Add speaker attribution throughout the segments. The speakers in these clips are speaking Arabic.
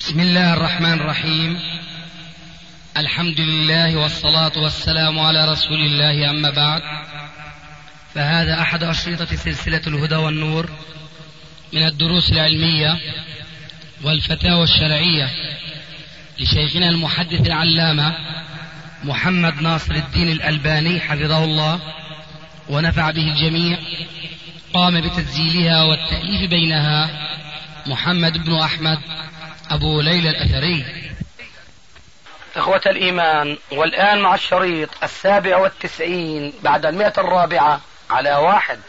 Speaker 1: بسم الله الرحمن الرحيم. الحمد لله والصلاة والسلام على رسول الله، أما بعد، فهذا أحد أشرطة سلسلة الهدى والنور من الدروس العلمية والفتاوى الشرعية لشيخنا المحدث العلامة محمد ناصر الدين الألباني حفظه الله ونفع به الجميع. قام بتسجيلها والتأليف بينها محمد بن أحمد أبو ليلى الأثري. إخوة الإيمان، والآن مع الشريط 97 بعد 104 على 1.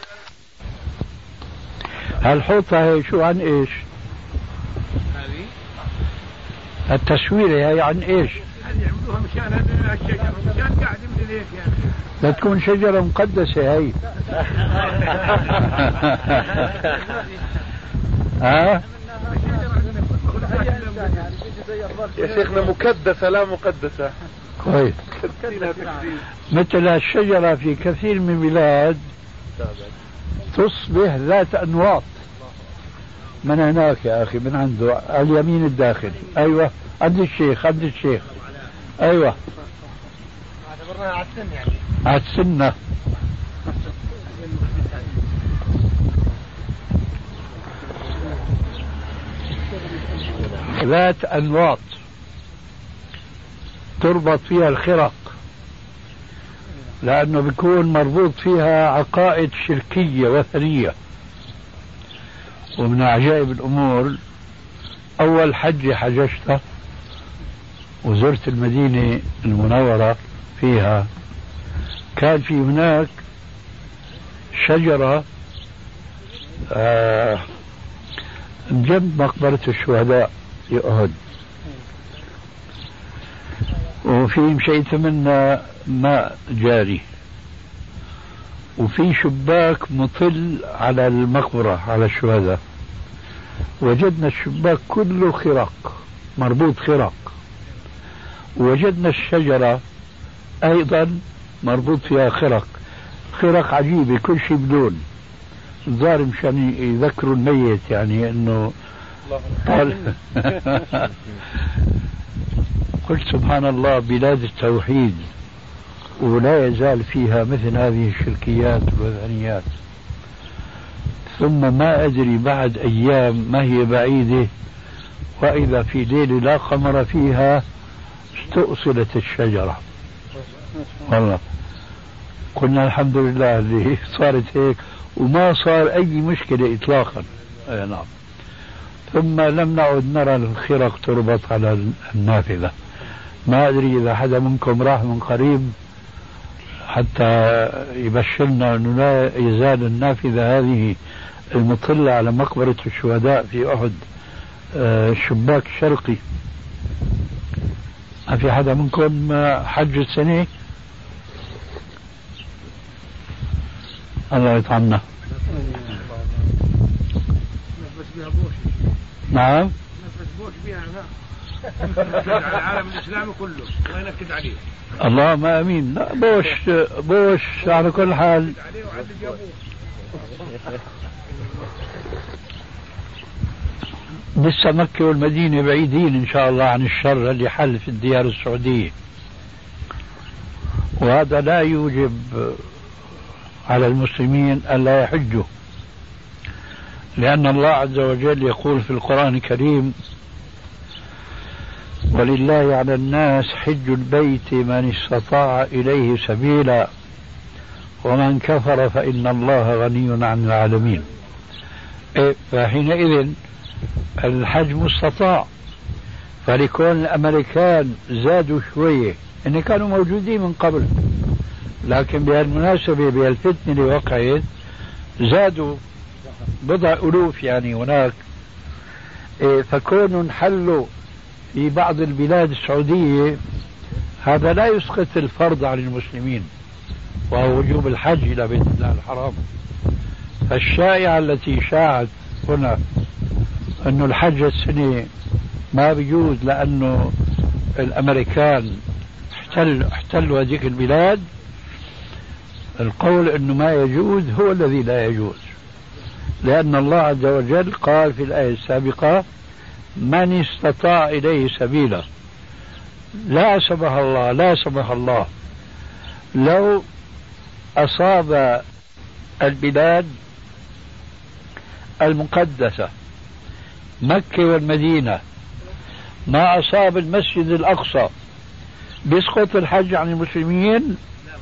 Speaker 2: هالحوطة هي شو عن إيش؟ التسويرة هي عن إيش؟
Speaker 3: يعملوها مشان الشجر، مشان قاعد مثل هيك يعني.
Speaker 2: لا تكون شجرة مقدسة هي. ها؟
Speaker 3: يا شيخنا مكدسة لا مقدسة.
Speaker 2: كويس. مثل الشجرة في كثير من البلاد تصبح ذات أنواط. من هناك يا أخي، من عنده اليمين الداخل. أيوة، عند الشيخ أيوة،
Speaker 3: اعتبرناها على السن يعني.
Speaker 2: على السنة. ذات أنواط تربط فيها الخرق، لأنه بيكون مربوط فيها عقائد شركية وثنية. ومن عجائب الأمور، أول حج حججته وزرت المدينة المنورة فيها، كان في هناك شجرة جنب مقبرة الشهداء في أحد، وفي مشيت منها ماء جاري، وفي شباك مطل على المقبرة على الشهداء. وجدنا الشباك كله خرق، مربوط خرق. ووجدنا الشجرة أيضا مربوط فيها خرق عجيبة، كل شيء بدون الظاهر مشان يذكروا الميت، يعني انه قلت سبحان الله، بلاد التوحيد ولا يزال فيها مثل هذه الشركيات والوثنيات. ثم ما أدري بعد أيام ما هي بعيدة، وإذا في ليلة لا قمر فيها استؤصلت الشجرة. والله قلنا الحمد لله اللي صارت هيك، وما صار أي مشكلة إطلاقا. نعم. ثم لم نعد نرى الخرق تربط على النافذة. ما أدري إذا حدا منكم راح من قريب حتى يبشرنا أنه لا يزال النافذة هذه المطلة على مقبرة الشهداء في أحد شباك شرقي. ما في حدا منكم حج السنة؟ الله يطعمنا. نعم.
Speaker 3: بوش بيها على العالم الإسلامي كله، الله ينكد عليه.
Speaker 2: اللهم امين. لا بوش على كل حال. لسه مكة والمدينة بعيدين ان شاء الله عن الشر اللي حل في الديار السعودية، وهذا لا يوجب على المسلمين ألا يحجوا، لأن الله عز وجل يقول في القرآن الكريم: ولله على الناس حج البيت من استطاع إليه سبيلا ومن كفر فإن الله غني عن العالمين. فحينئذ الحج مستطاع. فلكون الأمريكان زادوا شوية، إن كانوا موجودين من قبل، لكن بهالمناسبة بهالفتنة اللي وقعت زادوا بضع ألوف يعني هناك. فكونوا حلوا في بعض البلاد السعودية، هذا لا يسقط الفرض عن المسلمين، وهو وجوب الحج إلى بيت الله الحرام. فالشائعة التي شاعت هنا أنه الحج السنة ما بيجوز لأنه الأمريكان احتلوا هذيك البلاد، القول أنه ما يجوز هو الذي لا يجوز، لأن الله عز وجل قال في الآية السابقة: من استطاع إليه سبيلا. لا سمح الله، لا سمح الله، لو أصاب البلاد المقدسة مكة والمدينة ما أصاب المسجد الأقصى، بيسقط الحج عن المسلمين؟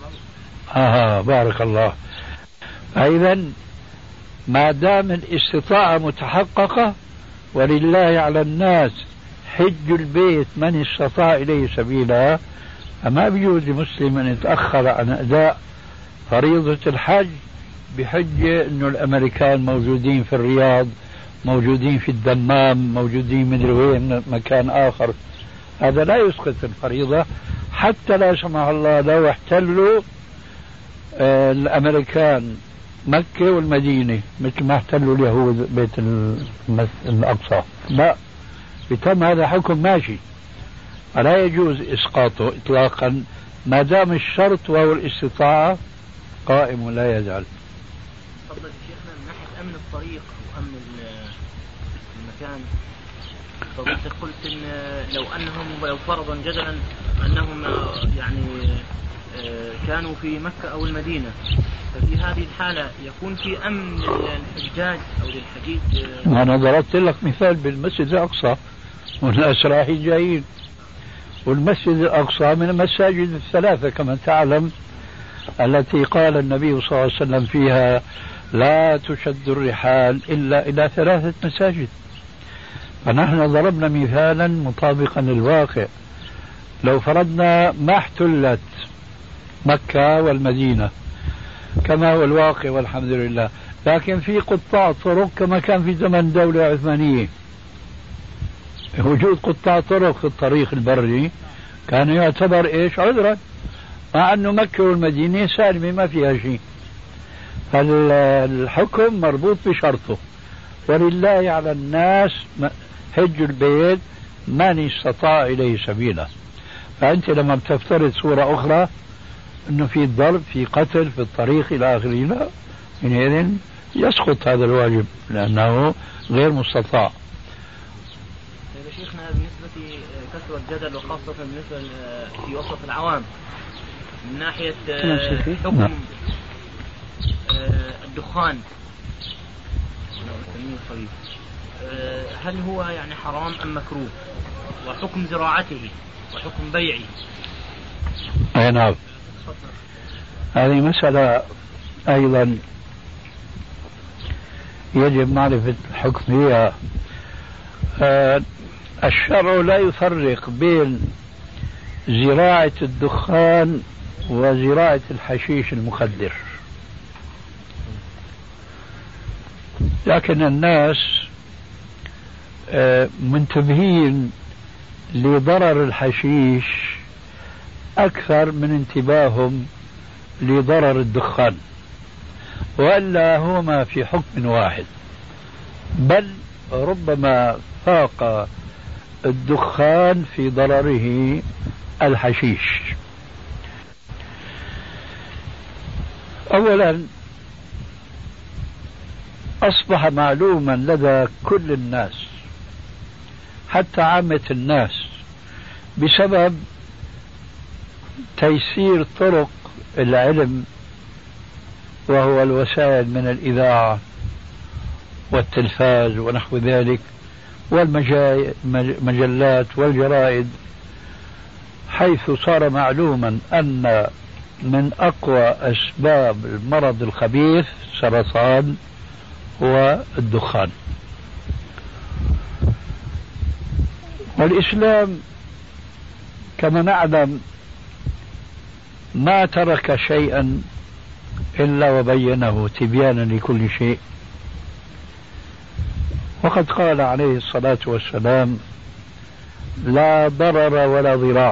Speaker 2: بارك الله. أيضا ما دام الاستطاعة متحققة، ولله على الناس حج البيت من استطاع إليه سبيلا، فما بيجوز لمسلم أن يتأخر عن أداء فريضة الحج بحجة أنه الأمريكان موجودين في الرياض، موجودين في الدمام، موجودين من وين مكان آخر. هذا لا يسقط الفريضة، حتى لا سمح الله لو احتلوا الأمريكان مكة والمدينة مثل ما احتلوا اليهود بيت الأقصى، لا، بتم هذا حكم ماشي، فلا يجوز إسقاطه إطلاقا ما دام الشرط وهو الاستطاعة قائم ولا يزال.
Speaker 4: تفضل شيخنا، من ناحية أمن الطريق أو أمن المكان، فضلت قلت إن لو أنهم ولو فرضا جدلا أنهم يعني كانوا في مكة أو المدينة، ففي هذه الحالة يكون في أمن للحجاج أو للحجيج.
Speaker 2: أنا ضربت لك مثال بالمسجد الأقصى والناس رايحين جايين، والمسجد الأقصى من المساجد الثلاثة كما تعلم التي قال النبي صلى الله عليه وسلم فيها لا تشد الرحال إلا إلى 3 مساجد. فنحن ضربنا مثالا مطابقا للواقع. لو فرضنا ما احتلت مكة والمدينة كما هو الواقع والحمد لله، لكن في قطاع طرق كما كان في زمن دولة عثمانية، وجود قطاع طرق في الطريق البري كان يعتبر ايش؟ عذرا، مع انه مكة والمدينة سالمة ما فيها شيء. فالحكم مربوط بشرطه، ولله على الناس حج البيت من استطاع إليه سبيلا. فأنت لما بتفترض صورة أخرى أنه في ضرب، في قتل في الطريق إلى آخره، لا، حينئذ يسقط هذا الواجب لأنه غير مستطاع.
Speaker 4: يا شيخنا، بالنسبة كثرة الجدل وخاصة بالنسبة في وسط العوام من ناحية حكم الدخان، هل هو يعني حرام أم مكروه، وحكم زراعته وحكم بيعه؟
Speaker 2: أي نعم، هذه مسألة أيضا يجب معرفة الحكم فيها. الشرع لا يفرق بين زراعة الدخان وزراعة الحشيش المخدر، لكن الناس منتبهين لضرر الحشيش أكثر من انتباههم لضرر الدخان، وإلا هما في حكم واحد، بل ربما فاق الدخان في ضرره الحشيش. أولا، أصبح معلوما لدى كل الناس حتى عامة الناس بسبب تيسير طرق العلم، وهو الوسائل من الإذاعة والتلفاز ونحو ذلك والمجلات والجرائد، حيث صار معلوما أن من أقوى أسباب المرض الخبيث سرطان هو الدخان. والإسلام كما نعلم ما ترك شيئا إلا وبينه تبيانا لكل شيء، وقد قال عليه الصلاة والسلام لا ضرر ولا ضرار.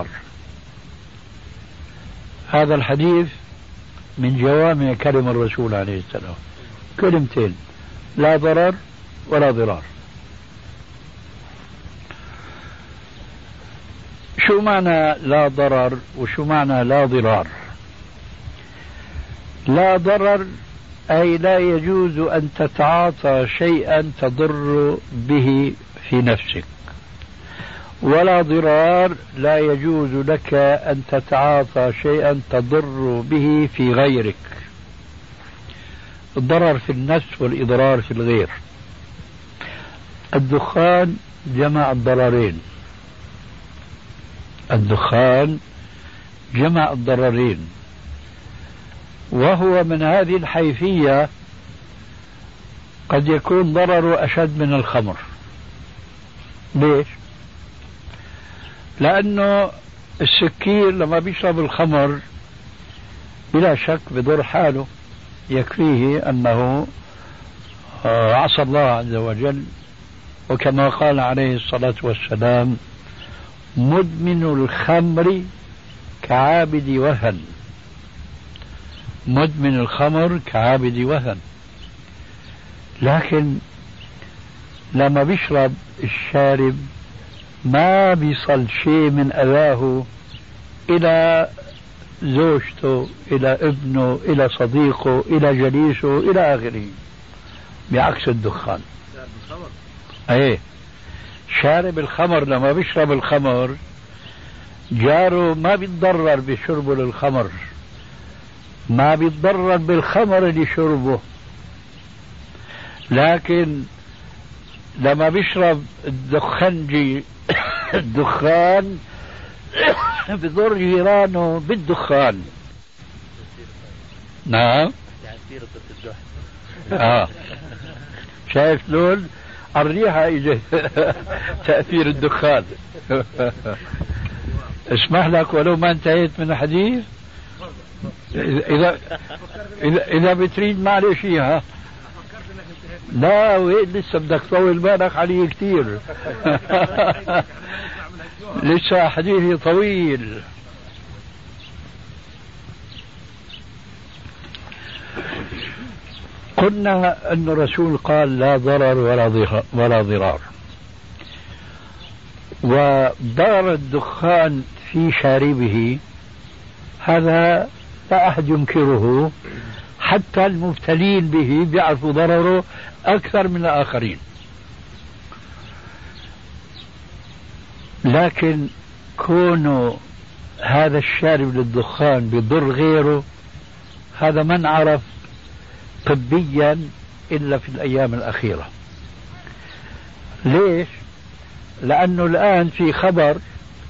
Speaker 2: هذا الحديث من جوامع كلم الرسول عليه السلام، كلمتين، لا ضرر ولا ضرار. شو معنى لا ضرر وشو معنى لا ضرار؟ لا ضرر أي لا يجوز أن تتعاطى شيئا تضر به في نفسك، ولا ضرار، لا يجوز لك أن تتعاطى شيئا تضر به في غيرك. الضرر في النفس والإضرار في الغير. الدخان جمع الضررين، الدخان جمع الضررين، وهو من هذه الحيثية قد يكون ضرره أشد من الخمر. ليش؟ لأنه السكير لما بيشرب الخمر بلا شك بضر حاله، يكفيه أنه عصى الله عز وجل، وكما قال عليه الصلاة والسلام: مدمن الخمر كعابد وثن، مدمن الخمر كعابد وثن. لكن لما بيشرب الشارب ما بيصل شيء من أذاه إلى زوجته، إلى ابنه، إلى صديقه، إلى جليسه، إلى آخره، بعكس الدخان. ايه، شارب الخمر لما بيشرب الخمر جاره ما بيتضرر بشربه للخمر، ما بيتضرر بالخمر اللي شربه، لكن لما بيشرب الدخنجي الدخان بضر جيرانه بالدخان. نعم. شايف لون الريحة إجا تأثير الدخان. اسمح لك ولو ما انتهيت من الحديث، إذا بتريد معلش إياها. لا وين لسه بدك تطول بالك علي كتير. لسه حديثي طويل. قلنا أن الرسول قال: لا ضرر ولا ضرار. وضرر الدخان في شاربه هذا لا أحد ينكره، حتى المبتلين به بيعرفوا ضرره أكثر من الآخرين. لكن كونه هذا الشارب للدخان بضر غيره، هذا من عرف طبيا إلا في الأيام الأخيرة. ليش؟ لأنه الآن في خبر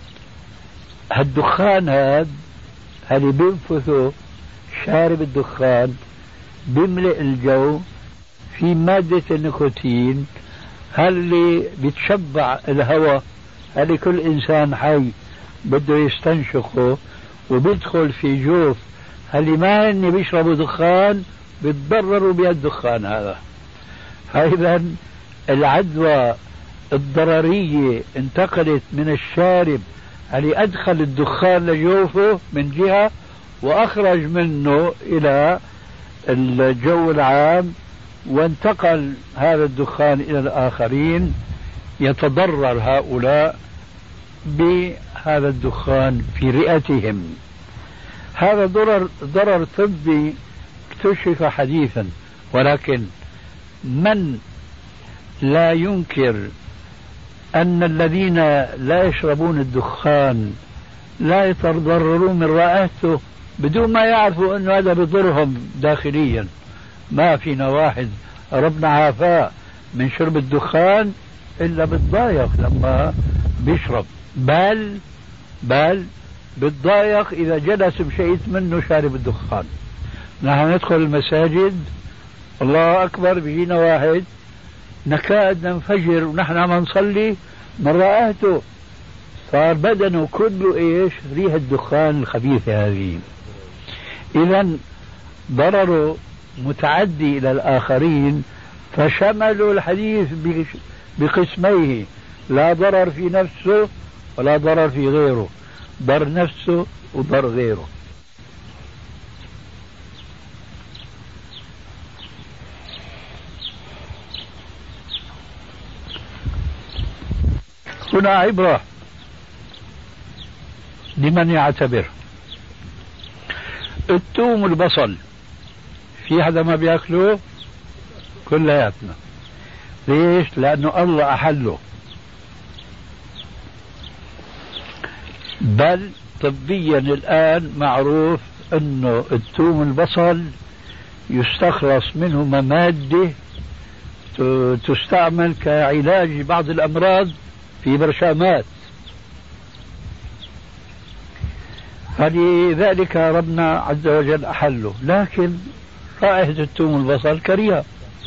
Speaker 2: هالدخان هذا اللي بينفثه شارب الدخان بيملئ الجو في مادة النيكوتين، اللي بتشبع الهواء، اللي كل إنسان حي بده يستنشقه، وبيدخل في جوف اللي ما هن بيشربوا دخان بيتضرروا بالدخان هذا. فإذا العدوى الضررية انتقلت من الشارب اللي أدخل الدخان لجوفه من جهة، وأخرج منه إلى الجو العام، وانتقل هذا الدخان إلى الآخرين، يتضرر هؤلاء بهذا الدخان في رئتهم. هذا ضرر طبي اكتشف حديثا، ولكن من لا ينكر أن الذين لا يشربون الدخان لا يتضررون من رائحته بدون ما يعرفوا أنه هذا بضرهم داخليا. ما فينا واحد ربنا عافاه من شرب الدخان إلا بتضايق لما بيشرب، بل بتضايق إذا جلس بشيء منه شارب الدخان. نحن ندخل المساجد الله أكبر بيجينا واحد نكاد ننفجر ونحن عم نصلي من رائحته، صار بدنه كله إيش؟ ريح الدخان الخبيثة هذه. إذن ضرره متعدي إلى الآخرين، فشملوا الحديث بقسميه: لا ضرر في نفسه ولا ضرر في غيره، ضر نفسه وضر غيره. هنا عبرة لمن يعتبر. الثوم والبصل في حدا ما بياكله؟ كلياتنا. ليش؟ لأنه الله أحله. بل طبيا الآن معروف أنه الثوم البصل يستخلص منه مادة تستعمل كعلاج بعض الأمراض في برشامات، فلذلك ربنا عز وجل أحله. لكن رائحة الثوم البصل كريهة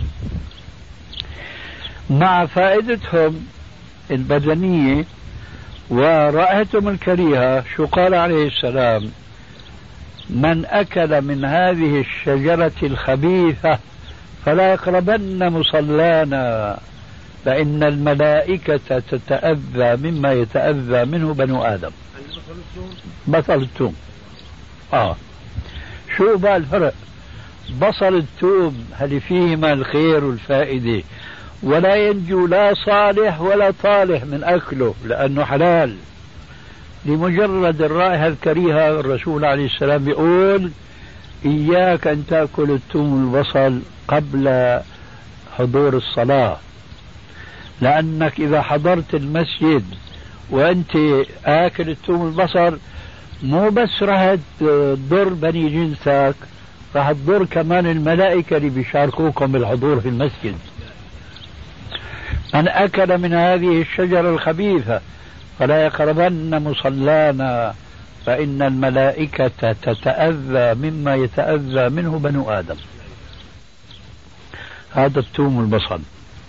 Speaker 2: مع فائدتهم البدنية ورائحتهم الكريهة. شو قال عليه السلام؟ من أكل من هذه الشجرة الخبيثة فلا يقربن مصلانا فإن الملائكة تتأذى مما يتأذى منه بنو آدم. بصل الثوم. شو بقى الفرق؟ بصل الثوم هل فيهما الخير والفائدة، ولا ينجو لا صالح ولا طالح من أكله لأنه حلال. لمجرد الرائحة الكريهة الرسول عليه السلام يقول إياك أن تأكل الثوم البصل قبل حضور الصلاة، لأنك إذا حضرت المسجد وأنت آكل الثوم البصل مو بس راح تضر بني جنسك، راح تضر كمان الملائكة اللي بيشاركوكم بالحضور في المسجد. من أكل من هذه الشجرة الخبيثة فلا يقربن مصلانا فإن الملائكة تتأذى مما يتأذى منه بنو آدم. هذا الثوم البصل.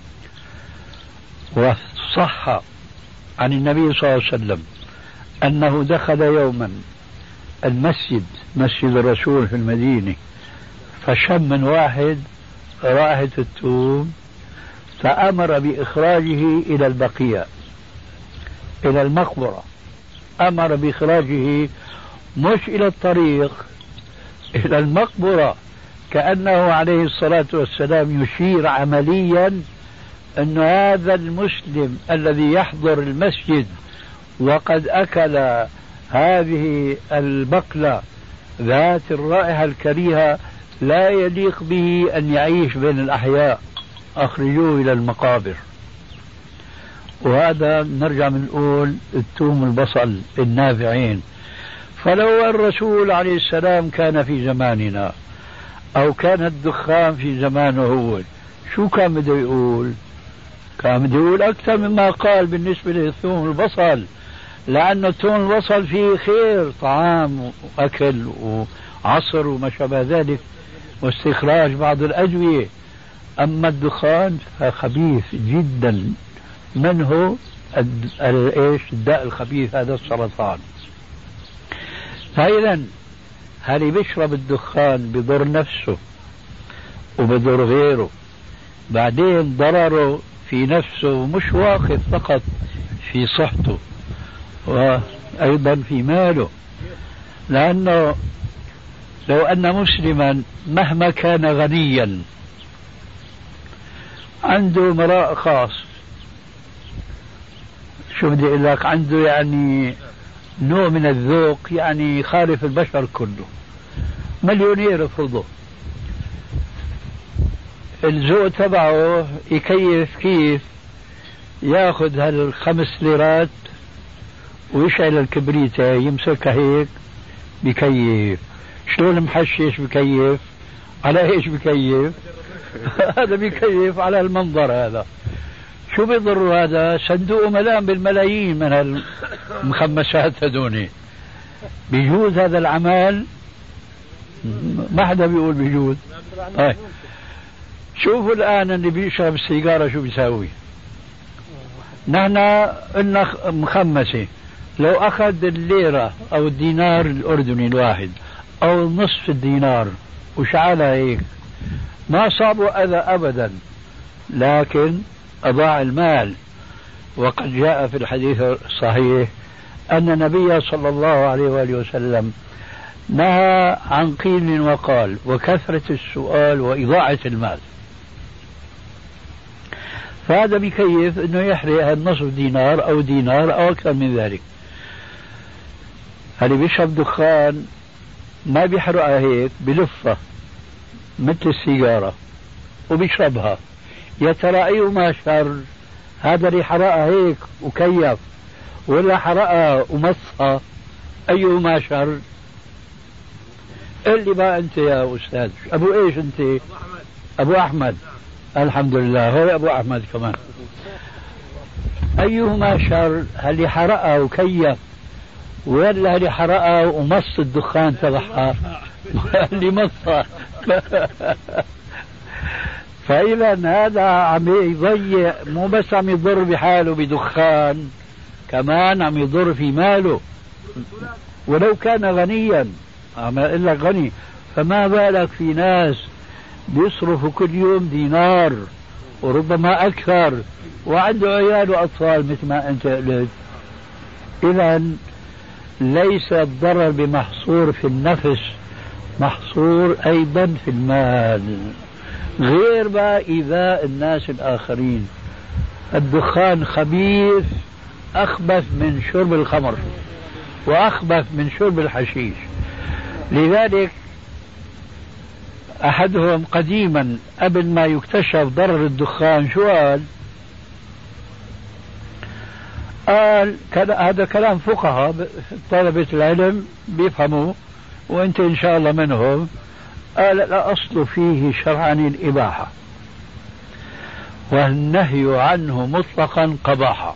Speaker 2: وصح عن النبي صلى الله عليه وسلم أنه دخل يوما المسجد، مسجد الرسول في المدينة، فشم من واحد رائحة الثوم فأمر بإخراجه إلى البقيع، إلى المقبرة. أمر بإخراجه مش إلى الطريق، إلى المقبرة، كأنه عليه الصلاة والسلام يشير عمليا أن هذا المسلم الذي يحضر المسجد وقد أكل هذه البقلة ذات الرائحة الكريهة لا يليق به أن يعيش بين الأحياء، أخرجوه إلى المقابر. وهذا نرجع بنقول الثوم البصل النافعين. فلو الرسول عليه السلام كان في زماننا أو كان الدخان في زمانه هو، شو كان بده يقول؟ كان بده يقول أكثر مما قال بالنسبة للثوم البصل، لأن الثوم البصل فيه خير، طعام وأكل وعصر وما شابه ذلك واستخراج بعض الأدوية. أما الدخان فخبيث جدا، منه الداء الخبيث هذا السرطان. فإذا هل بيشرب الدخان بضر نفسه وبضر غيره، بعدين ضرره في نفسه مش واقف فقط في صحته وأيضا في ماله. لأنه لو أن مسلما مهما كان غنيا عنده مراء خاص، شو بدي أقول لك، عنده يعني نوع من الذوق يعني يخالف البشر كله، مليونير افرضه، الذوق تبعه يكيف كيف ياخذ هال5 ليرات ويشعل الكبريتة يمسكها هيك بكيف. شلون محشش بكيف؟ على ايش بكيف؟ هذا بكيف على المنظر. هذا شو بيضر؟ هذا صندوق ملان بالملايين من المخمسات هذوني. بيجوز هذا العمل؟ ما حدا بيقول بيجوز. طيب شوفوا الآن اللي بيشرب السيجارة شو بيساوي. نحن قلنا مخمسة، لو أخذ الليرة أو الدينار الأردني الواحد أو نصف الدينار وشعلها هيك ما صابوا أذى أبدا، لكن أضاع المال. وقد جاء في الحديث الصحيح أن النبي صلى الله عليه وآله وسلم نهى عن قيل وقال وكثرة السؤال وإضاعة المال. فهذا بكيف أنه يحرق النصف دينار أو دينار أو أكثر من ذلك. اللي بيشرب دخان ما بيحرقها هيك، بلفة مثل السيجارة وبيشربها، يا ترى أيهما شر؟ هذا اللي حرقها هيك وكيف، ولا حرقها ومصها أيهما شر؟ قل لي بقى أنت يا أستاذ، أبو إيش أنت؟ أبو أحمد. الحمد لله، هو أبو أحمد كمان. أيهما شر؟ اللي حرقها وكيف، ولا اللي حرقها ومص الدخان تبعها اللي مصها؟ فإذا هذا عم يضيع، مو بس عم يضر بحاله بدخان، كمان عم يضر في ماله. ولو كان غنيا، عم يقول لك غني، فما بالك في ناس بيصرفوا كل يوم دينار وربما أكثر وعنده عيال وأطفال مثل ما أنت قلت. إذا ليس الضرر بمحصور في النفس، محصور أيضا في المال، غير بقى إيذاء الناس الآخرين. الدخان خبيث، أخبث من شرب الخمر وأخبث من شرب الحشيش. لذلك أحدهم قديما قبل ما يكتشف ضرر الدخان شو قال هذا كلام فقهاء طلبة العلم بيفهموا وانت ان شاء الله منهم. قال لا أصل فيه شرعا الإباحة، والنهي عنه مطلقا قباحة،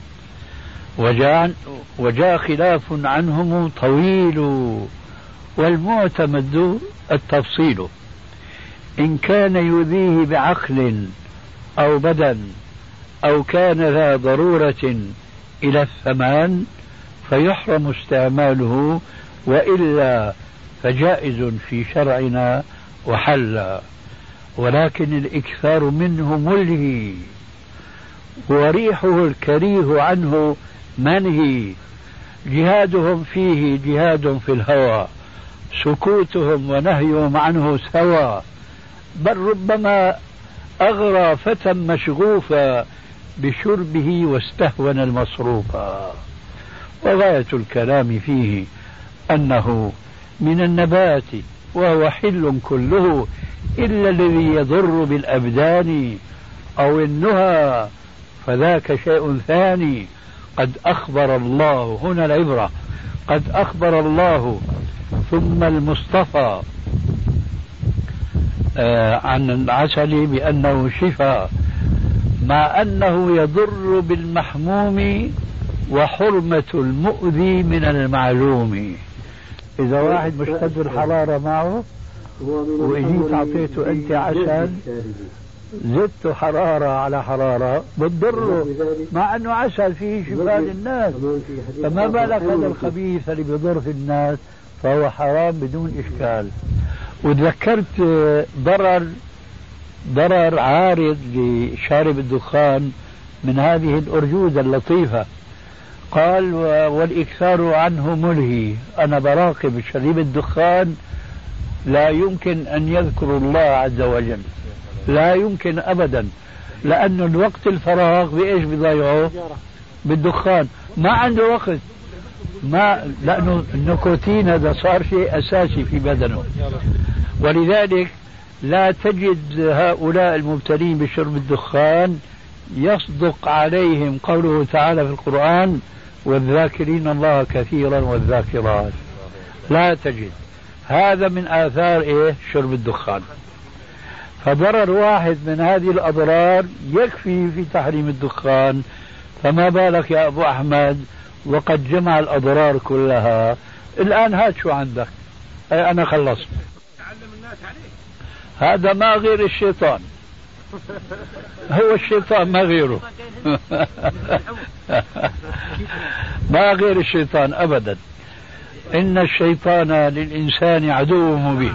Speaker 2: وجاء خلاف عنهم طويل، والمعتمد التفصيل، إن كان يؤذيه بعقل أو بدن أو كان ذا ضرورة إلى الثمان فيحرم استعماله، وإلا فجائز في شرعنا وحل. ولكن الإكثار منه ملهي، وريحه الكريه عنه منهي. جهادهم فيه جهاد في الهوى، سكوتهم ونهيهم عنه سوى، بل ربما أغرى فتى مشغوفا بشربه واستهون المصروفا. وغاية الكلام فيه أنه من النبات وهو حل كله إلا الذي يضر بالأبدان أو النهى، فذاك شيء ثاني. قد أخبر الله، هنا العبرة، قد أخبر الله ثم المصطفى عن العسل بأنه شفاء، مع أنه يضر بالمحموم وحرمة المؤذي من المعلوم. إذا واحد مشتد الحرارة معه وإجيت أعطيته أنت عسل، زدت حرارة على حرارة بتضره، مع أنه عسل فيه شفاء للناس، فما بالك هذا الخبيث اللي بيضر في الناس، فهو حرام بدون إشكال. وتذكرت ضرر عارض لشارب الدخان من هذه الأرجوزة اللطيفة. قال والإكثار عنه ملهي. أنا براقب شريب الدخان لا يمكن أن يذكر الله عز وجل، لا يمكن أبدا، لأنه الوقت الفراغ بإيش بيضيعه؟ بالدخان. ما عنده وقت، لأنه النيكوتين هذا صار شيء أساسي في بدنه. ولذلك لا تجد هؤلاء المبتلين بشرب الدخان يصدق عليهم قوله تعالى في القرآن والذاكرين الله كثيرا والذاكرات. لا تجد. هذا من آثار شرب الدخان. فضرر واحد من هذه الأضرار يكفي في تحريم الدخان، فما بالك يا أبو أحمد وقد جمع الأضرار كلها. الآن هات شو عندك. أنا خلصت.
Speaker 3: تعلم الناس عليه.
Speaker 2: هذا ما غير الشيطان، هو الشيطان ما غيره. ما غير الشيطان أبدا. إن الشيطان للإنسان عدو مبين.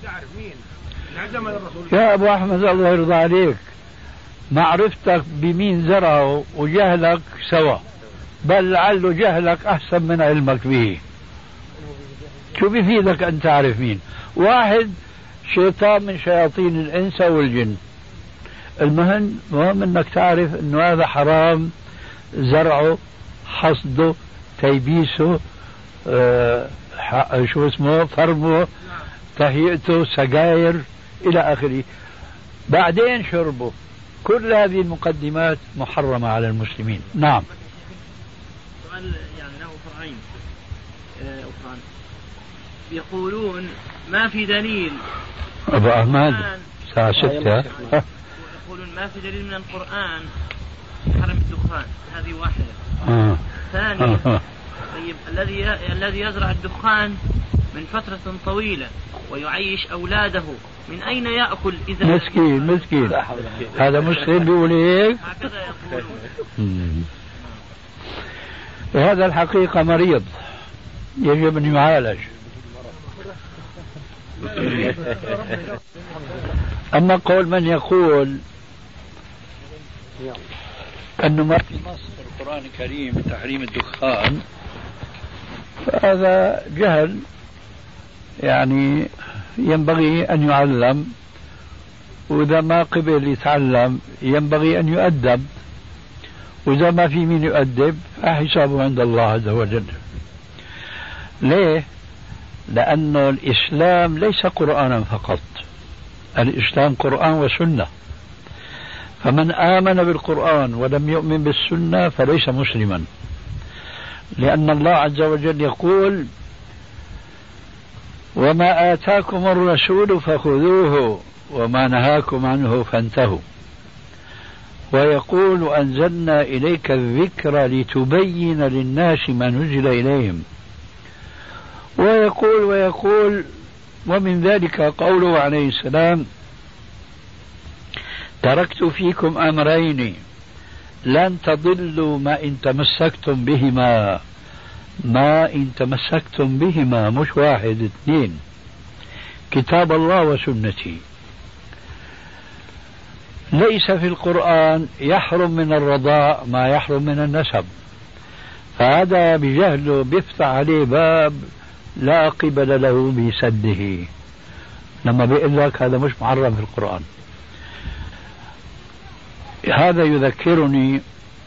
Speaker 2: يا أبو أحمد الله يرضى عليك، معرفتك بمين زرعه وجهلك سوا، بل لعل جهلك أحسن من علمك به. شو بيفيدك أن تعرف مين؟ واحد شيطان من شياطين الإنس والجن. المهم أنك تعرف أنه هذا حرام، زرعه، حصده، تيبيسه، شو اسمه، فرمه، تهيئته، سجاير إلى آخره، بعدين شربه. كل هذه المقدمات محرمة على المسلمين. نعم.
Speaker 4: سؤال يعني له فرعين. أخرى يقولون ما في دليل
Speaker 2: أبو أحمد الساعة 6
Speaker 4: يقولون ما في دليل من القرآن حرم الدخان. هذه واحدة. ثانيا طيب الذي يزرع الدخان من فترة طويلة ويعيش أولاده من أين يأكل إذا
Speaker 2: مسكين هذا مسلم بيقول هيك.
Speaker 4: هكذا يقولون.
Speaker 2: هذا الحقيقة مريض يجب أن يعالج. أما قول من يقول أنه ما في نص في القرآن الكريم تحريم الدخان فهذا جهل، يعني ينبغي أن يعلم، وإذا ما قبل يتعلم ينبغي أن يؤدب، وإذا ما في من يؤدب فحسابه عند الله عز وجل. ليه؟ لأن الإسلام ليس قرآنا فقط، الإسلام قرآن وسنة، فمن آمن بالقرآن ولم يؤمن بالسنة فليس مسلما، لأن الله عز وجل يقول وما آتاكم الرسول فخذوه وما نهاكم عنه فانتهوا، ويقول أنزلنا إليك الذكر لتبين للناس ما نزل إليهم، ويقول ومن ذلك قوله عليه السلام تركت فيكم أمرين لن تضلوا ما إن تمسكتم بهما مش واحد اثنين، كتاب الله وسنتي. ليس في القرآن يحرم من الرضاع ما يحرم من النسب، فهذا بجهله بيفتح عليه باب لا قبل له بسده لما بيقول لك هذا مش محرم في القرآن. هذا يذكرني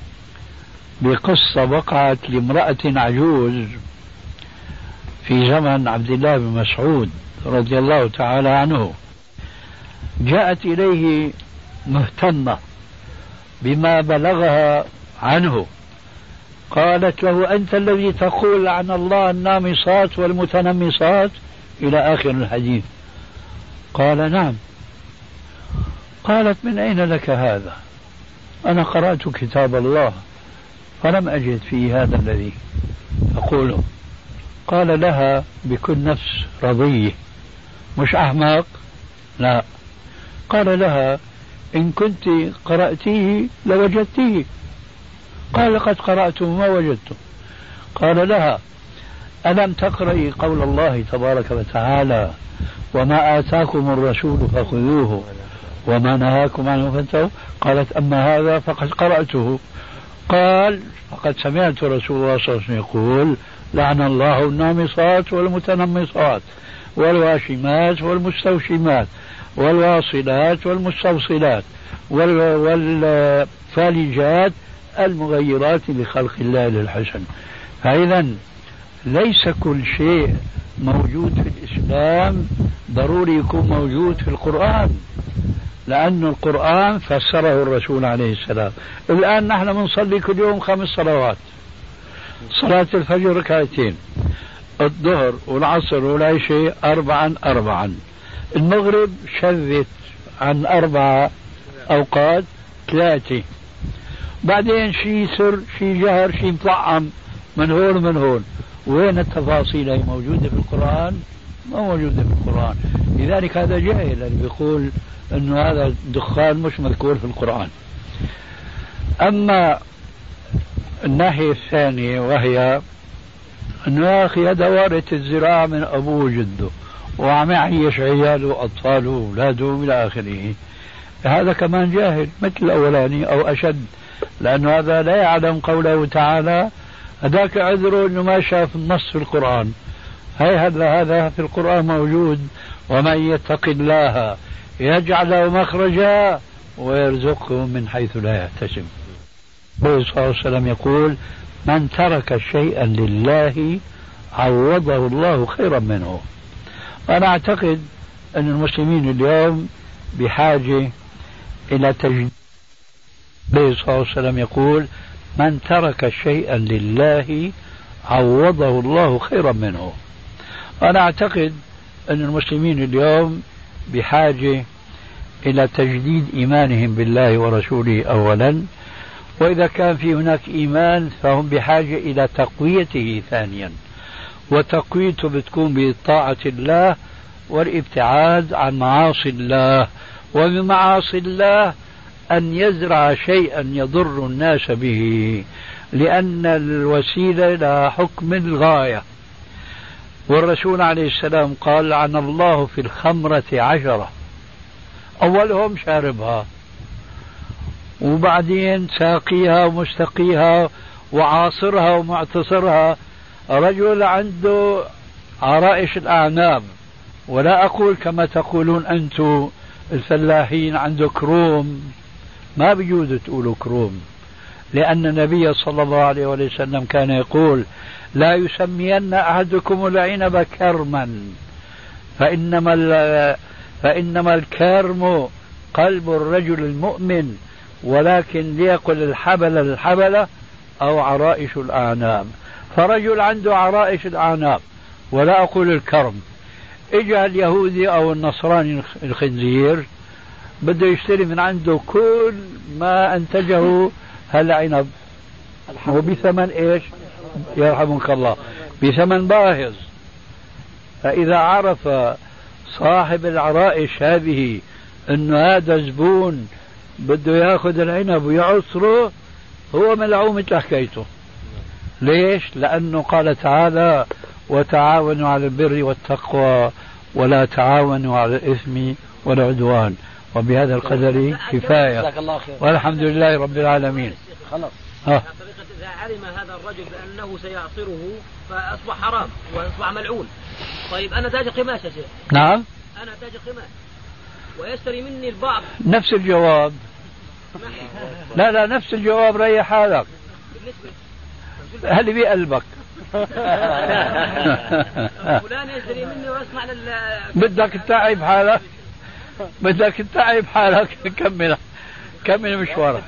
Speaker 2: بقصة وقعت لامرأة عجوز في زمن عبد الله بن مسعود رضي الله تعالى عنه. جاءت إليه مهتمة بما بلغها عنه، قالت له أنت الذي تقول عن الله النامصات والمتنمصات إلى آخر الحديث. قال نعم. قالت من أين لك هذا؟ أنا قرأت كتاب الله فلم أجد فيه هذا الذي أقوله. قال لها بكل نفس رضيه مش أحمق، لا. قال لها إن كنت قرأتيه لوجدتيه. قال لقد قرأته ما وجدته. قال لها ألم تقرأي قول الله تبارك وتعالى وما آتاكم الرسول فخذوه وما نهاكم عنه فانتهوا؟ قالت أما هذا فقد قرأته. قال فقد سمعت رسول الله صلى الله عليه وسلم يقول لعن الله النامصات والمتنمصات والواشمات والمستوشمات والواصلات والمستوصلات والفالجات المغيرات لخلق الله للحسن. فإذا ليس كل شيء موجود في الإسلام ضروري يكون موجود في القرآن، لأن القرآن فسره الرسول عليه السلام. الآن نحن بنصلي كل يوم 5 صلوات، صلاة الفجر ركعتين، الظهر والعصر والعشاء 4 المغرب شذت عن 4 أوقات 3، بعدين شي سر شي جهر شي مطعم من هون ومن هون. وين التفاصيل هي موجودة في القرآن؟ ما موجودة في القرآن. لذلك هذا جاهل اللي بيقول انه هذا الدخان مش مذكور في القرآن. اما الناحية الثانية وهي انه يا اخي هذا وارث الزراعة من ابوه وجده وعم يعيش عياله واطفاله واولاده الى اخره، هذا كمان جاهل مثل الاولاني او اشد، لانه هذا لا يعلم قوله تعالى هذاك عذره انه ما شاف النص في القرآن. هذا في القرآن موجود ومن يتق الله يجعل له مخرجا ويرزقه من حيث لا يحتسب. النبي صلى الله عليه وسلم يقول من ترك شيئا لله عوضه الله خيرا منه. أنا أعتقد أن المسلمين اليوم بحاجة إلى تجديد. النبي صلى الله عليه وسلم يقول من ترك شيئا لله عوضه الله خيرا منه. أنا أعتقد أن المسلمين اليوم بحاجة إلى تجديد إيمانهم بالله ورسوله أولا، وإذا كان في هناك إيمان فهم بحاجة إلى تقويته ثانيا، وتقويته بتكون بطاعة الله والابتعاد عن معاصي الله. ومن معاصي الله أن يزرع شيئا يضر الناس به، لأن الوسيلة لا حكم الغاية. والرسول عليه السلام قال: لعن الله في الخمرة 10، أولهم شاربها، وبعدين ساقيها ومستقيها وعاصرها ومعتصرها. رجل عنده عرائش الأعناب، ولا أقول كما تقولون أنتم الفلاحين عنده كروم، ما بيجوز تقولوا كروم، لأن النبي صلى الله عليه وسلم كان يقول: لا يسمين أحدكم العنب كرما، فإنما الكرم قلب الرجل المؤمن، ولكن ليقل الحبل أو عرائش الأعناب. فرجل عنده عرائش الأعناب، ولا أقول الكرم. إجا اليهودي أو النصراني الخنزير بده يشتري من عنده كل ما أنتجه هالعنب، وبثمن إيش؟ يرحمك الله، بثمن باهظ. فإذا عرف صاحب العرائش هذه أنه هذا زبون بده ياخذ العنب ويعصره، هو ملعوم مثل حكايته. ليش؟ لأنه قال تعالى: وتعاونوا على البر والتقوى ولا تعاونوا على الإثم والعدوان. وبهذا القدر كفاية، والحمد لله رب العالمين.
Speaker 5: خلاص.
Speaker 4: إذا علم هذا الرجل بأنه سيعصره فأصبح حرام وأصبح ملعون. طيب أنا تاج قماش يا شيخ.
Speaker 2: نعم،
Speaker 4: أنا تاج قماش ويشتري مني البعض.
Speaker 2: نفس الجواب. لا نفس الجواب، ريح حالك. هل بقلبك
Speaker 4: فلان يشتري مني ويصنع
Speaker 2: بدك تتعب حالك، بدك تتعب حالك. كمل مشوارك.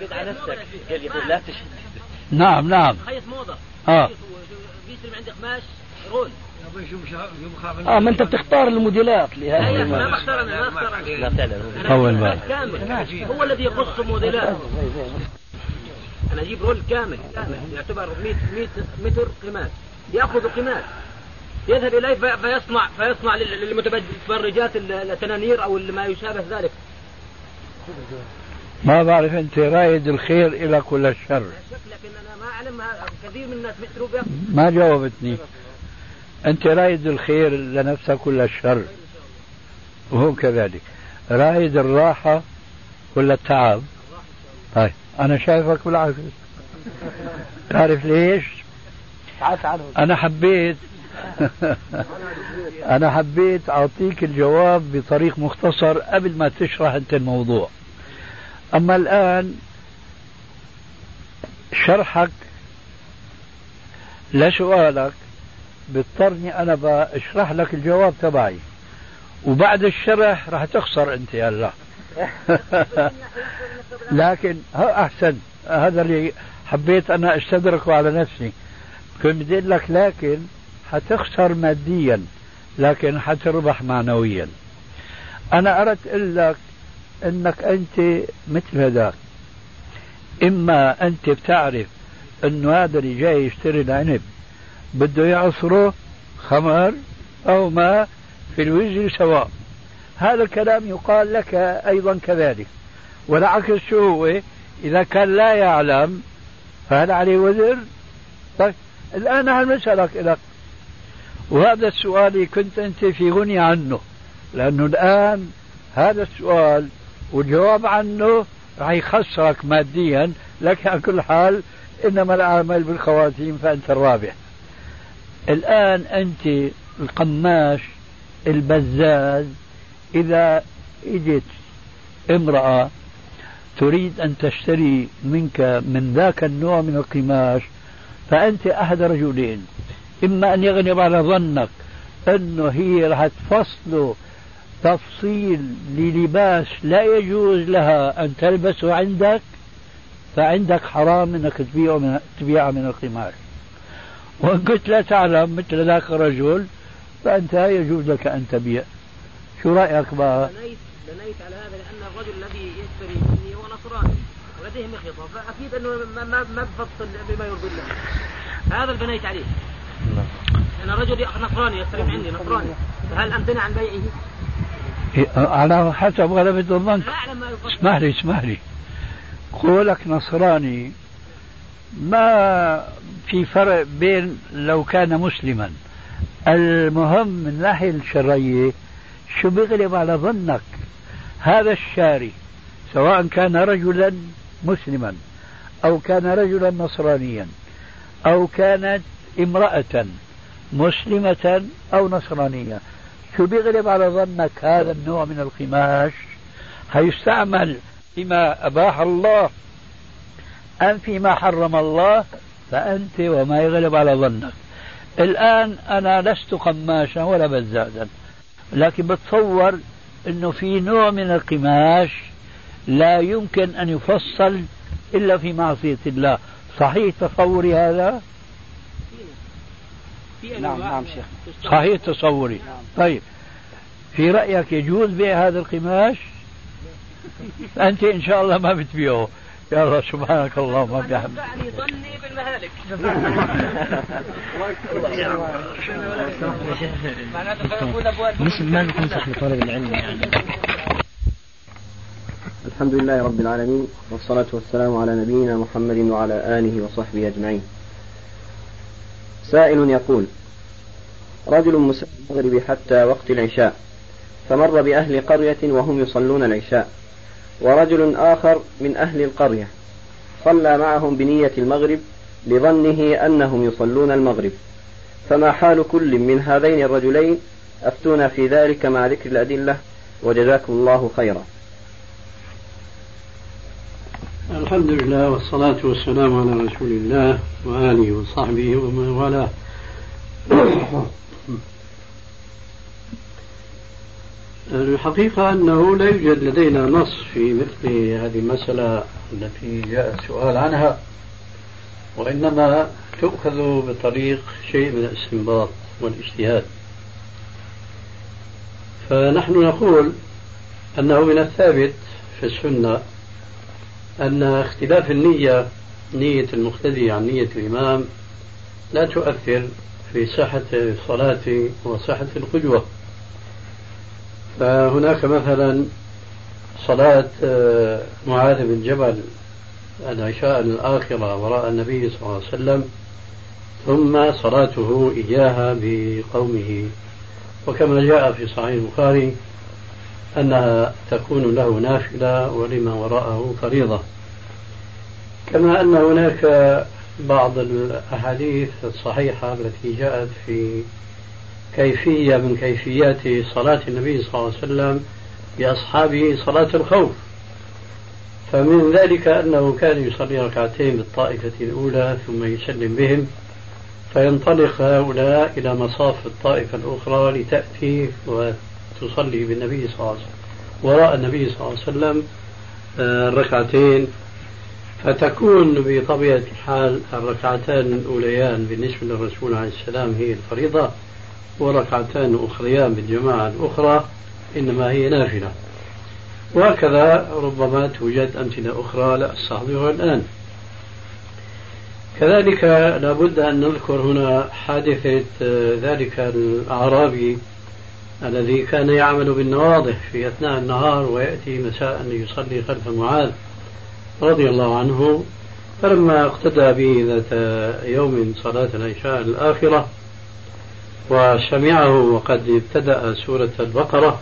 Speaker 2: نعم
Speaker 4: خيط موضة. بيشتري عندي قماش رول.
Speaker 5: ما انت بتختار الموديلات لهذا.
Speaker 4: ما بختار انا، ما اختار
Speaker 5: لا فعلا
Speaker 2: اول ما
Speaker 4: كامل هو الذي يقص الموديلات. انا اجيب رول كامل يعتبر 100 متر قماش، ياخذ قماش يذهب اليه فيصنع للمتبرجات التنانير او ما يشابه ذلك.
Speaker 2: ما بعرف انت رايد الخير الى كل الشر،
Speaker 4: لكن انا ما اعلم كثير من الناس بيشتروا بها.
Speaker 2: ما جاوبتني. أنت رايد الخير لنفسك ولا الشر؟ وهو كذلك رايد الراحة ولا التعب؟ طيب أنا شايفك بالعكس. تعرف ليش؟ أنا حبيت أعطيك الجواب بطريق مختصر قبل ما تشرح أنت الموضوع. أما الآن شرحك لسؤالك بيضطرني أنا بشرح لك الجواب تبعي، وبعد الشرح راح تخسر أنت هلا. لكن أحسن، هذا اللي حبيت أنا أستدركه على نفسي. كنت بدي أقول لك لكن حتخسر ماديا لكن حتربح معنويا. أنا أردت أقول لك أنك أنت مثل هذاك، إما أنت بتعرف أنه هذا اللي جاي يشتري العنب بده يعصره خمر أو ما في الوزن سواء. هذا الكلام يقال لك أيضا كذلك. والعكس شو هو؟ إذا كان لا يعلم فهل عليه وزر؟ طيب الآن هل نسألك لك، وهذا السؤال كنت أنت في غني عنه، لأنه الآن هذا السؤال والجواب عنه راح يخسرك ماديا، لكن على كل حال إنما الأعمال بالخواتيم فأنت الرابح. الآن أنت القماش البزاز، إذا إجت امرأة تريد أن تشتري منك من ذاك النوع من القماش، فأنت أحد رجلين: إما أن يغلب على ظنك أنه هي رح تفصله تفصيل للباس لا يجوز لها أن تلبسه عندك، فعندك حرام أنك تبيعه من القماش. وإن كنت لا تعلم مثل ذاك الرجل فأنت يجوز لك أن تبيع. شو رأيك بقى؟
Speaker 4: بنيت على هذا لأن الرجل الذي يشتري مني هو نصراني ولديه مخيطة، فأكيد أنه ما بفصل بما يرضي الله. هذا اللي بنيت عليه. أنا رجل نصراني يشتري من عندي نصراني، فهل أمتنع عن بيعه؟
Speaker 2: على حسب غلبة الظن. اسمح لي قولك نصراني ما في فرق بين لو كان مسلما. المهم من ناحية الشرعية شو بيغلب على ظنك. هذا الشاري سواء كان رجلا مسلما أو كان رجلا نصرانيا أو كانت امرأة مسلمة أو نصرانية، شو بيغلب على ظنك هذا النوع من القماش هيستعمل فيما أباح الله أم فيما حرم الله؟ فأنت وما يغلب على ظنك. الآن أنا لست قماشا ولا بزازا، لكن بتصور أنه في نوع من القماش لا يمكن أن يفصل إلا في معصية الله. صحيح تصوري هذا؟
Speaker 5: نعم شيخ
Speaker 2: صحيح تصوري. طيب في رأيك يجوز بيع هذا القماش؟ أنت إن شاء الله ما بتبيعه. يا الله سبحانك اللهم وبحمدك.
Speaker 4: يعني ظني بالمهالك.
Speaker 5: مثل ما تنصح لطالب العلم يعني.
Speaker 6: الحمد لله رب العالمين والصلاة والسلام على نبينا محمد وعلى آله وصحبه أجمعين. سائل يقول: رجل مسافر المغرب حتى وقت العشاء، فمر بأهل قرية وهم يصلون العشاء، ورجل آخر من أهل القرية صلى معهم بنية المغرب لظنه أنهم يصلون المغرب، فما حال كل من هذين الرجلين؟ أفتونا في ذلك مع ذكر الأدلة وجزاكم الله خيرا.
Speaker 7: الحمد لله والصلاة والسلام على رسول الله وآله وصحبه ومن والاه. الحقيقة أنه لا يوجد لدينا نص في مثل هذه المسألة التي جاء السؤال عنها، وإنما تؤخذ بطريق شيء من الاستنباط والاجتهاد. فنحن نقول أنه من الثابت في السنة أن اختلاف النية، نية المقتدي عن نية الإمام، لا تؤثر في صحة الصلاة وصحة القدوة. فهناك مثلا صلاة معاذ بن جبل العشاء الآخرة وراء النبي صلى الله عليه وسلم، ثم صلاته إياها بقومه، وكما جاء في صحيح البخاري أنها تكون له نافلة ولما وراءه فريضة. كما أن هناك بعض الأحاديث الصحيحة التي جاءت في كيفية من كيفيات صلاة النبي صلى الله عليه وسلم بأصحابه صلاة الخوف، فمن ذلك أنه كان يصلي ركعتين بالطائفة الأولى ثم يسلم بهم، فينطلق هؤلاء إلى مصاف الطائفة الأخرى لتأتي وتصلي بالنبي صلى الله عليه وسلم وراء النبي صلى الله عليه وسلم الركعتين، فتكون بطبيعة الحال الركعتان الأوليان بالنسبة للرسول عليه السلام هي الفريضة، وركعتان أخريان بالجماعة الأخرى إنما هي نافلة. وهكذا ربما توجد أمثلة أخرى لا أستحضرها الآن. كذلك لابد أن نذكر هنا حادثة ذلك الأعرابي الذي كان يعمل بالنواضح في أثناء النهار ويأتي مساء يصلي خلف معاذ رضي الله عنه، فلما اقتدى به ذات يوم صلاة العشاء الآخرة وسمعه وقد ابتدأ سورة البقرة،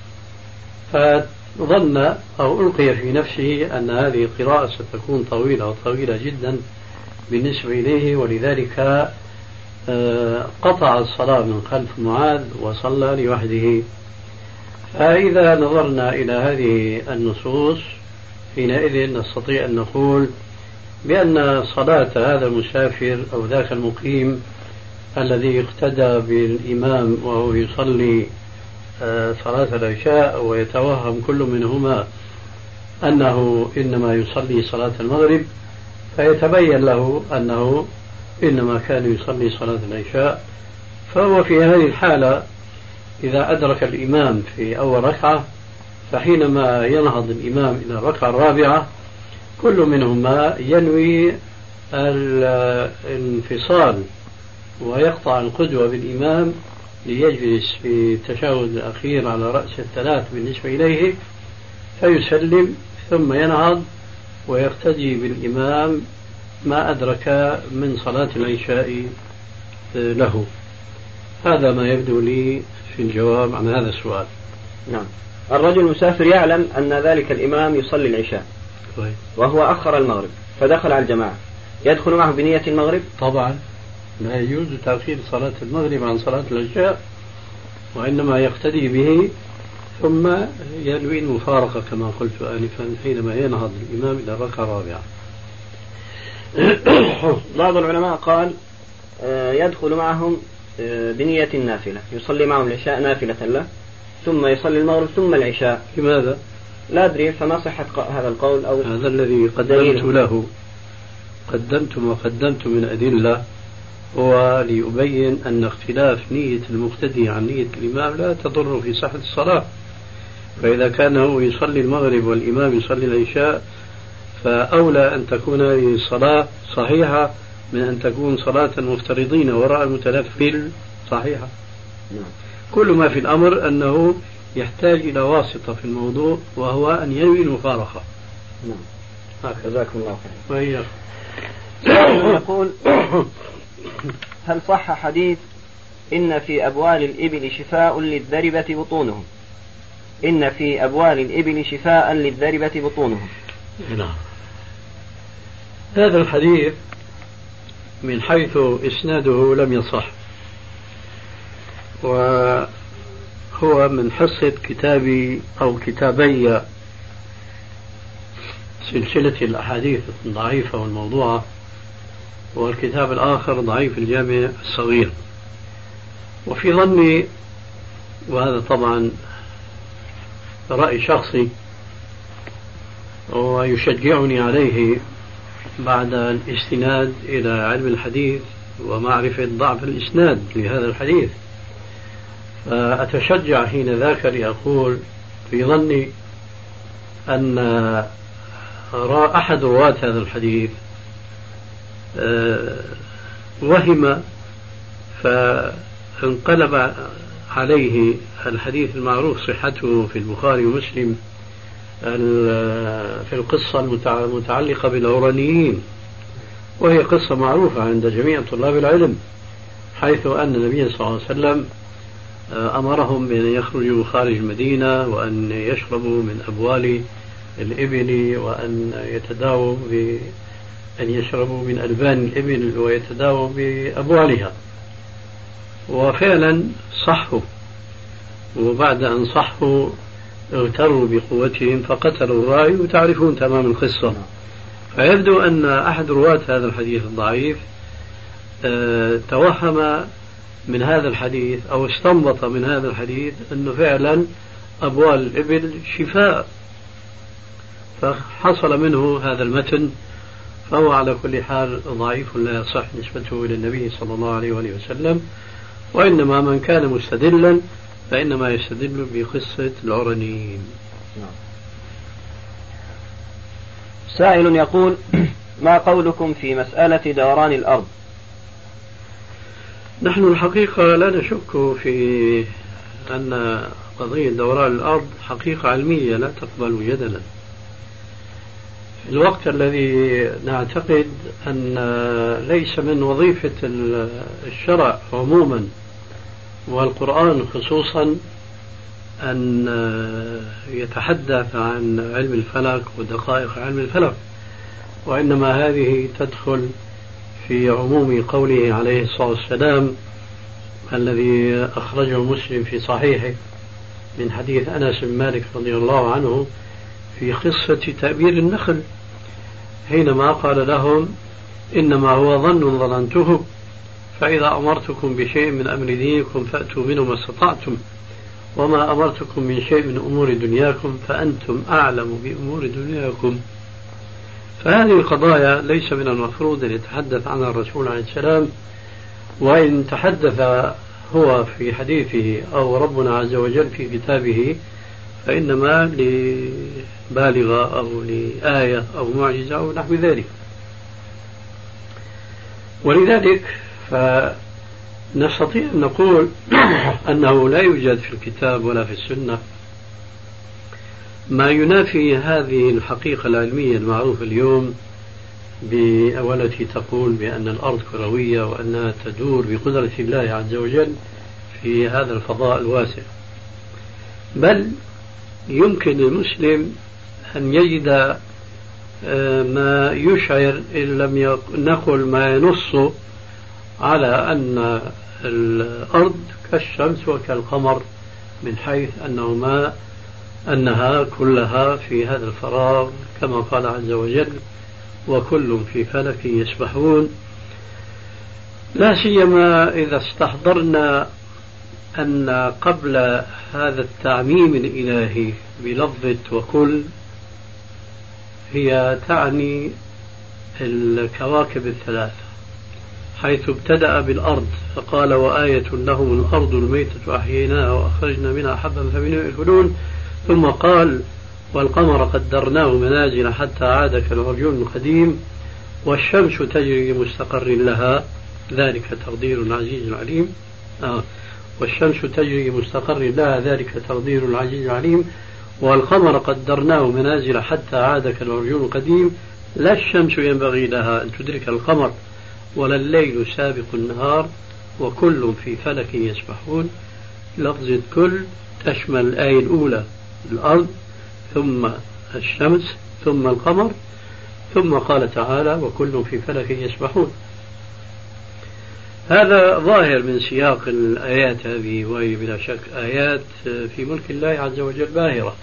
Speaker 7: فظن أو ألقي في نفسه أن هذه القراءة ستكون طويلة جدا بالنسبة إليه، ولذلك قطع الصلاة من خلف معاذ وصلى لوحده. فإذا نظرنا إلى هذه النصوص حينئذ نستطيع أن نقول بأن صلاة هذا المسافر أو ذاك المقيم الذي اقتدى بالإمام وهو يصلي صلاة العشاء ويتوهم كل منهما أنه إنما يصلي صلاة المغرب، فيتبين له أنه إنما كان يصلي صلاة العشاء، فهو في هذه الحالة إذا أدرك الإمام في أول ركعة، فحينما ينهض الإمام إلى الركعة الرابعة كل منهما ينوي الانفصال ويقطع القدوة بالإمام ليجلس في التشهد الأخير على رأس الثلاث بالنسبة إليه، فيسلم ثم ينهض ويقتدي بالإمام ما أدرك من صلاة العشاء له. هذا ما يبدو لي في الجواب عن هذا السؤال.
Speaker 6: نعم. الرجل المسافر يعلم أن ذلك الإمام يصلي العشاء وهو أخر المغرب فدخل على الجماعة، يدخل معه بنية المغرب؟
Speaker 7: طبعا لا يجوز تأخير صلاة المغرب عن صلاة العشاء، وإنما يقتدي به ثم ينوي المفارقة كما قلت آنفا حينما ينهض الإمام إلى الركعة الرابعة.
Speaker 6: بعض العلماء قال يدخل معهم بنية النافلة، يصلي معهم العشاء نافلة له ثم يصلي المغرب ثم العشاء.
Speaker 7: لماذا؟
Speaker 6: لا أدري، فما صحة هذا القول أو
Speaker 7: هذا الذي قدمت له، قدمت ما قدمت من أدلة هو ليبين أن اختلاف نية المقتدي عن نية الإمام لا تضر في صحة الصلاة. فإذا كان هو يصلي المغرب والإمام يصلي العشاء فأولى أن تكون هذه الصلاة صحيحة من أن تكون صلاة مفترضين وراء المتنفل صحيحة. كل ما في الأمر أنه يحتاج إلى واسطة في الموضوع وهو أن ينوي المفارقة.
Speaker 6: جزاكم الله خير.
Speaker 7: وإياك.
Speaker 6: يقول هل صح حديث إن في أبوال الإبل شفاء للذربة بطونهم؟ إن في أبوال الإبل شفاء للذربة بطونهم.
Speaker 7: نعم. هذا الحديث من حيث إسناده لم يصح، وهو من حصة كتابي أو كتابي سلسلة الأحاديث الضعيفة والموضوعة، والكتاب الآخر ضعيف الجامع الصغير. وفي ظني، وهذا طبعا رأي شخصي ويشجعني عليه بعد الاستناد إلى علم الحديث ومعرفة ضعف الإسناد لهذا الحديث، فأتشجع حين ذاك لأقول في ظني أن أحد رواة هذا الحديث وهم فانقلب عليه الحديث المعروف صحته في البخاري ومسلم في القصة المتعلقة بالعرانيين، وهي قصة معروفة عند جميع طلاب العلم، حيث أن النبي صلى الله عليه وسلم أمرهم بأن يخرجوا خارج المدينة وأن يشربوا من أبوال الإبل وأن يتداووا أن يشربوا من ألبان الإبل ويتداووا بأبوالها. وفعلا صحوا، وبعد أن صحوا اغتروا بقوتهم فقتلوا الراعي، وتعرفون تمام القصة. فيبدو أن أحد رواة هذا الحديث الضعيف توهم من هذا الحديث أو استنبط من هذا الحديث أنه فعلا أبوال الإبل شفاء، فحصل منه هذا المتن، فهو على كل حال ضعيف لا يصح نسبته إلى النبي صلى الله عليه وآله وسلم. وإنما من كان مستدلا فإنما يستدل بقصة العرنيين.
Speaker 6: سائل يقول ما قولكم في مسألة دوران الأرض؟
Speaker 7: نحن الحقيقة لا نشك في أن قضية دوران الأرض حقيقة علمية لا تقبل جدلا. في الوقت الذي نعتقد أن ليس من وظيفة الشرع عموما والقرآن خصوصا أن يتحدث عن علم الفلك ودقائق علم الفلك، وإنما هذه تدخل في عموم قوله عليه الصلاة والسلام الذي أخرجه مسلم في صحيحه من حديث أنس بن مالك رضي الله عنه في قصة تأبير النخل، حينما قال لهم إنما هو ظن ظننته، فإذا أمرتكم بشيء من أمر دينكم فأتوا منه ما استطعتم، وما أمرتكم من شيء من أمور دنياكم فأنتم أعلم بأمور دنياكم. فهذه القضايا ليس من المفروض أن يتحدث عنها الرسول عليه السلام، وإن تحدث هو في حديثه أو ربنا عز وجل في كتابه فإنما لبالغة أو لآية أو معجزة أو نحو ذلك. ولذلك فنستطيع أن نقول أنه لا يوجد في الكتاب ولا في السنة ما ينافي هذه الحقيقة العلمية المعروفة اليوم والتي تقول بأن الأرض كروية وأنها تدور بقدرة الله عز وجل في هذا الفضاء الواسع. بل يمكن للمسلم أن يجد ما يشعر إن لم نقل ما ينص على أن الأرض كالشمس وكالقمر، من حيث أنها كلها في هذا الفراغ كما قال عز وجل وكل في فلك يسبحون. لا سيما إذا استحضرنا أن قبل هذا التعميم الإلهي بلفظة وكل هي تعني الكواكب الثلاثة، حيث ابتدأ بالأرض فقال وآية لهم الأرض الميتة أحييناها وأخرجنا منها حبا فمنه يأكلون، ثم قال والقمر قدرناه منازل حتى عاد كالعرجون القديم، والشمس تجري لمستقر لها ذلك تقدير العزيز العليم. والشمس تجري لمستقر لها ذلك تقدير العزيز العليم، والقمر قدرناه منازل حتى عاد كالعرجون القديم، لا الشمس ينبغي لها أن تدرك القمر ولا الليل سابق النهار وكل في فلك يسبحون. لفظة كل تشمل الآية الأولى الأرض ثم الشمس ثم القمر، ثم قال تعالى وكل في فلك يسبحون. هذا ظاهر من سياق الآيات هذه، وهي بلا شك آيات في ملك الله عز وجل باهرة.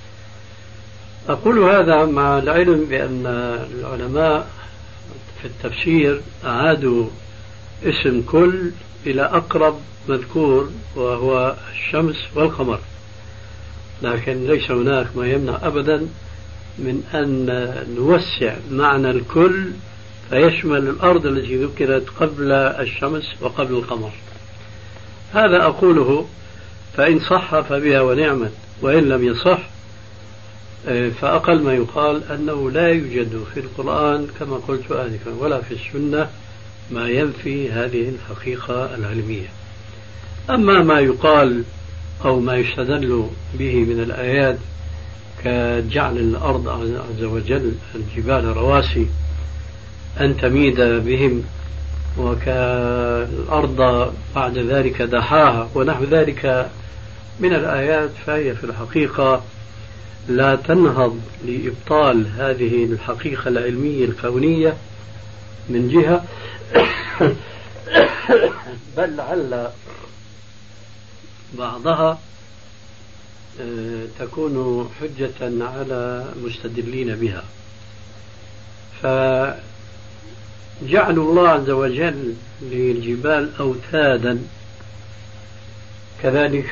Speaker 7: أقول هذا مع العلم بأن العلماء في التفسير أعادوا اسم كل إلى أقرب مذكور وهو الشمس والقمر، لكن ليس هناك ما يمنع أبدا من أن نوسع معنى الكل فيشمل الأرض التي ذكرت قبل الشمس وقبل القمر. هذا أقوله، فإن صح فبها ونعمت، وإن لم يصح فأقل ما يقال أنه لا يوجد في القرآن كما قلت آنفا ولا في السنة ما ينفي هذه الحقيقة العلمية. أما ما يقال أو ما يستدل به من الآيات كجعل الأرض عز وجل الجبال رواسي أن تميد بهم، وكالأرض بعد ذلك دحاها ونحو ذلك من الآيات، فهي في الحقيقة لا تنهض لإبطال هذه الحقيقة العلمية الكونية من جهة، بل لعل بعضها تكون حجة على مستدلين بها. فجعل الله عز وجل للجبال أوتادا كذلك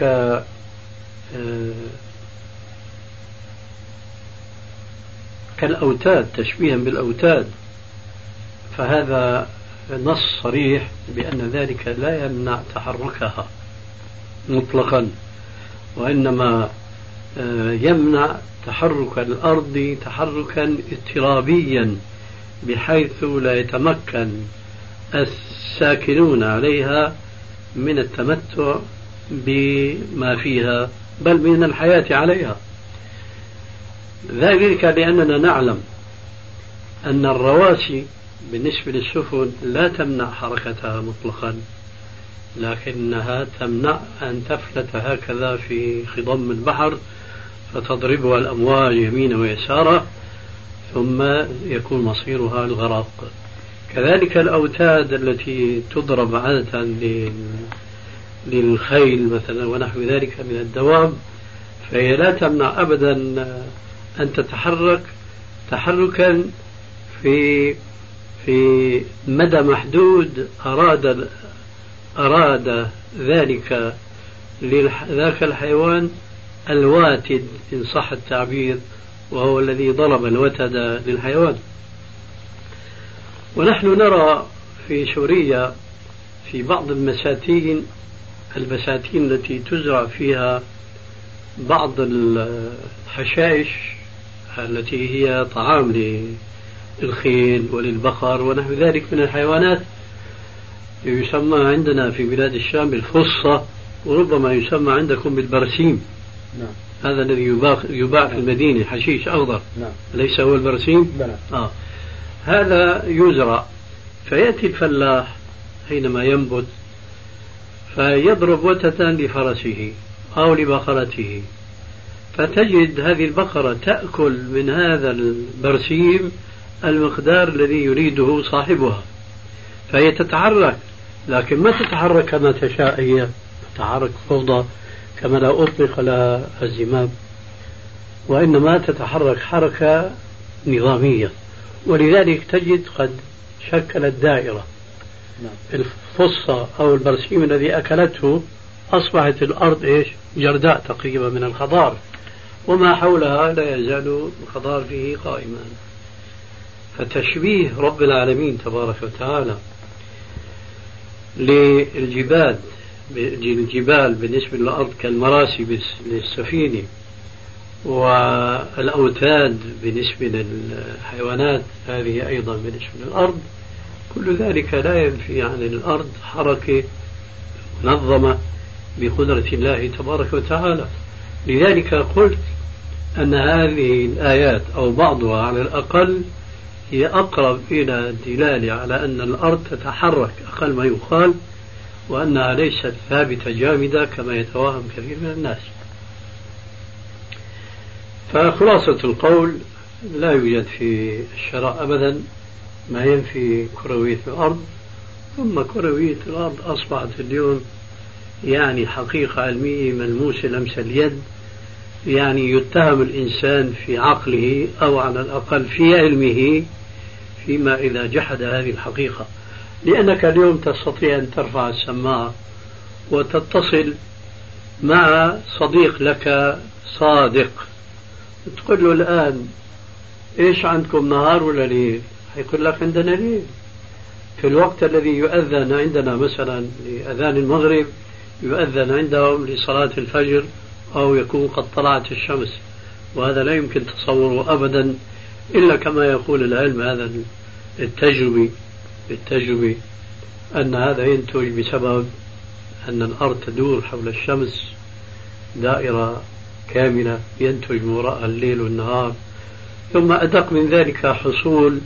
Speaker 7: كالأوتاد تشبيها بالأوتاد، فهذا نص صريح بأن ذلك لا يمنع تحركها مطلقا، وإنما يمنع تحرك الأرض تحركا اضطرابيا بحيث لا يتمكن الساكنون عليها من التمتع بما فيها بل من الحياة عليها. ذلك لأننا نعلم أن الرواسي بالنسبة للسفن لا تمنع حركتها مطلقا، لكنها تمنع أن تفلت هكذا في خضم البحر فتضربها الأمواج يمينا ويسارا ثم يكون مصيرها الغرق. كذلك الأوتاد التي تضرب عادة للخيل مثلا ونحو ذلك من الدواب، فهي لا تمنع أبدا أن تتحرك تحركا في مدى محدود أراد ذلك ذاك الحيوان الواتد إن صح التعبير، وهو الذي ضرب الوتد للحيوان. ونحن نرى في سوريا في بعض البساتين التي تزرع فيها بعض الحشائش التي هي طعام للخيل وللبقر ونحو ذلك من الحيوانات، يسمى عندنا في بلاد الشام بالفصة، وربما يسمى عندكم بالبرسيم.
Speaker 6: نعم.
Speaker 7: هذا الذي يباع في المدينة، حشيش أخضر.
Speaker 6: نعم.
Speaker 7: ليس هو البرسيم؟
Speaker 6: نعم.
Speaker 7: هذا يزرع، فيأتي الفلاح حينما ينبت فيضرب وتة لفرسه أو لبقرته، فتجد هذه البقرة تأكل من هذا البرسيم المقدار الذي يريده صاحبها، فهي تتحرك، لكن ما تتحرك كما تشاء، هي تتحرك فوضى كما لا أطلق لها الزمام، وإنما تتحرك حركة نظامية، ولذلك تجد قد شكلت دائرة. الفصة أو البرسيم الذي أكلته أصبحت الأرض جرداء تقريبا من الخضار، وما حولها لا يزال الخضار فيه قائما. فتشبيه رب العالمين تبارك وتعالى للجبال بالنسبة للأرض كالمراسي للسفينة، والأوتاد بالنسبة للحيوانات هذه أيضا بالنسبة للأرض، كل ذلك لا ينفي عن الأرض حركة منظمة بقدرة الله تبارك وتعالى. لذلك قلت أن هذه الآيات أو بعضها على الأقل هي أقرب إلى الدلالة على أن الأرض تتحرك أقل ما يقال، وأنها ليست ثابتة جامدة كما يتوهم كثير من الناس. فخلاصة القول لا يوجد في الشرع أبدا ما ينفي كروية الأرض، ثم كروية الأرض أصبحت اليوم يعني حقيقة علمية ملموسة لمس اليد، يعني يتهم الإنسان في عقله أو على الأقل في علمه فيما إذا جحد هذه الحقيقة، لأنك اليوم تستطيع أن ترفع السماعة وتتصل مع صديق لك صادق، تقول له الآن إيش عندكم نهار ولا ليل؟ يقول لك عندنا ليل. في الوقت الذي يؤذن عندنا مثلا لأذان المغرب يؤذن عندهم لصلاة الفجر أو يكون قد طلعت الشمس، وهذا لا يمكن تصوره أبدا إلا كما يقول العلم هذا بالتجربة أن هذا ينتج بسبب أن الأرض تدور حول الشمس دائرة كاملة ينتج من وراء الليل والنهار. ثم أدق من ذلك حصول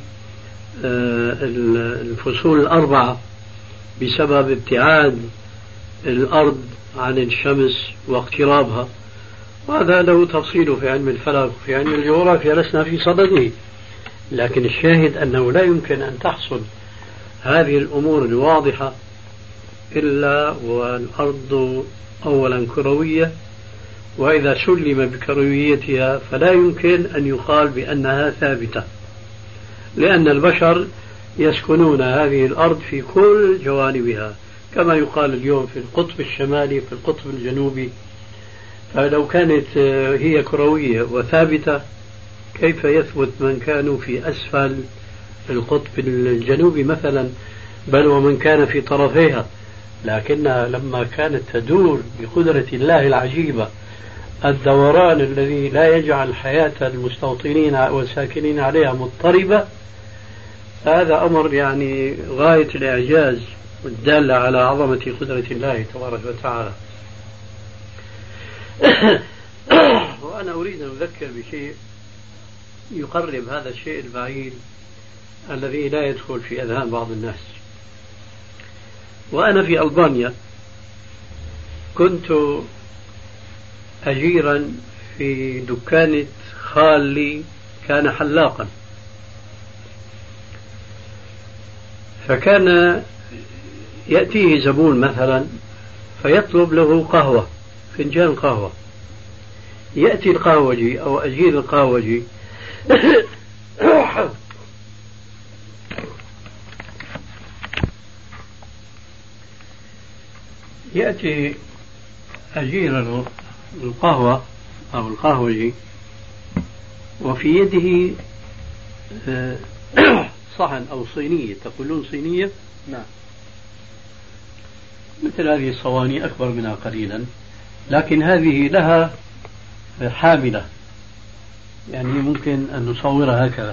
Speaker 7: الفصول الأربعة بسبب ابتعاد الأرض عن الشمس واقترابها، وهذا له تفصيل في علم الفلك وفي علم الجغرافيا لسنا في صدده، لكن الشاهد أنه لا يمكن أن تحصل هذه الأمور الواضحة إلا والأرض أولا كروية، وإذا سلم بكرويتها فلا يمكن أن يقال بأنها ثابتة، لأن البشر يسكنون هذه الأرض في كل جوانبها، كما يقال اليوم في القطب الشمالي في القطب الجنوبي. فلو كانت هي كروية وثابتة كيف يثبت من كانوا في أسفل القطب الجنوبي مثلا، بل ومن كان في طرفيها، لكنها لما كانت تدور بقدرة الله العجيبة الدوران الذي لا يجعل حياة المستوطنين والساكنين عليها مضطربة، هذا أمر يعني غاية الإعجاز والدالة على عظمة قدرة الله تبارك وتعالى. وأنا أريد أن أذكر بشيء يقرب هذا الشيء البعيد الذي لا يدخل في أذهان بعض الناس. وأنا في ألبانيا كنت أجيرا في دكانة خالي، كان حلاقا، فكان يأتيه زبون مثلا فيطلب له قهوة، فنجان قهوة، يأتي القهوجي أو أجير القهوجي يأتي أجير القهوة أو القهوجي وفي يده صحن أو صينية، تقولون صينية؟
Speaker 6: نعم.
Speaker 7: مثل هذه الصواني أكبر منها قليلا، لكن هذه لها حاملة، يعني ممكن أن نصورها هكذا.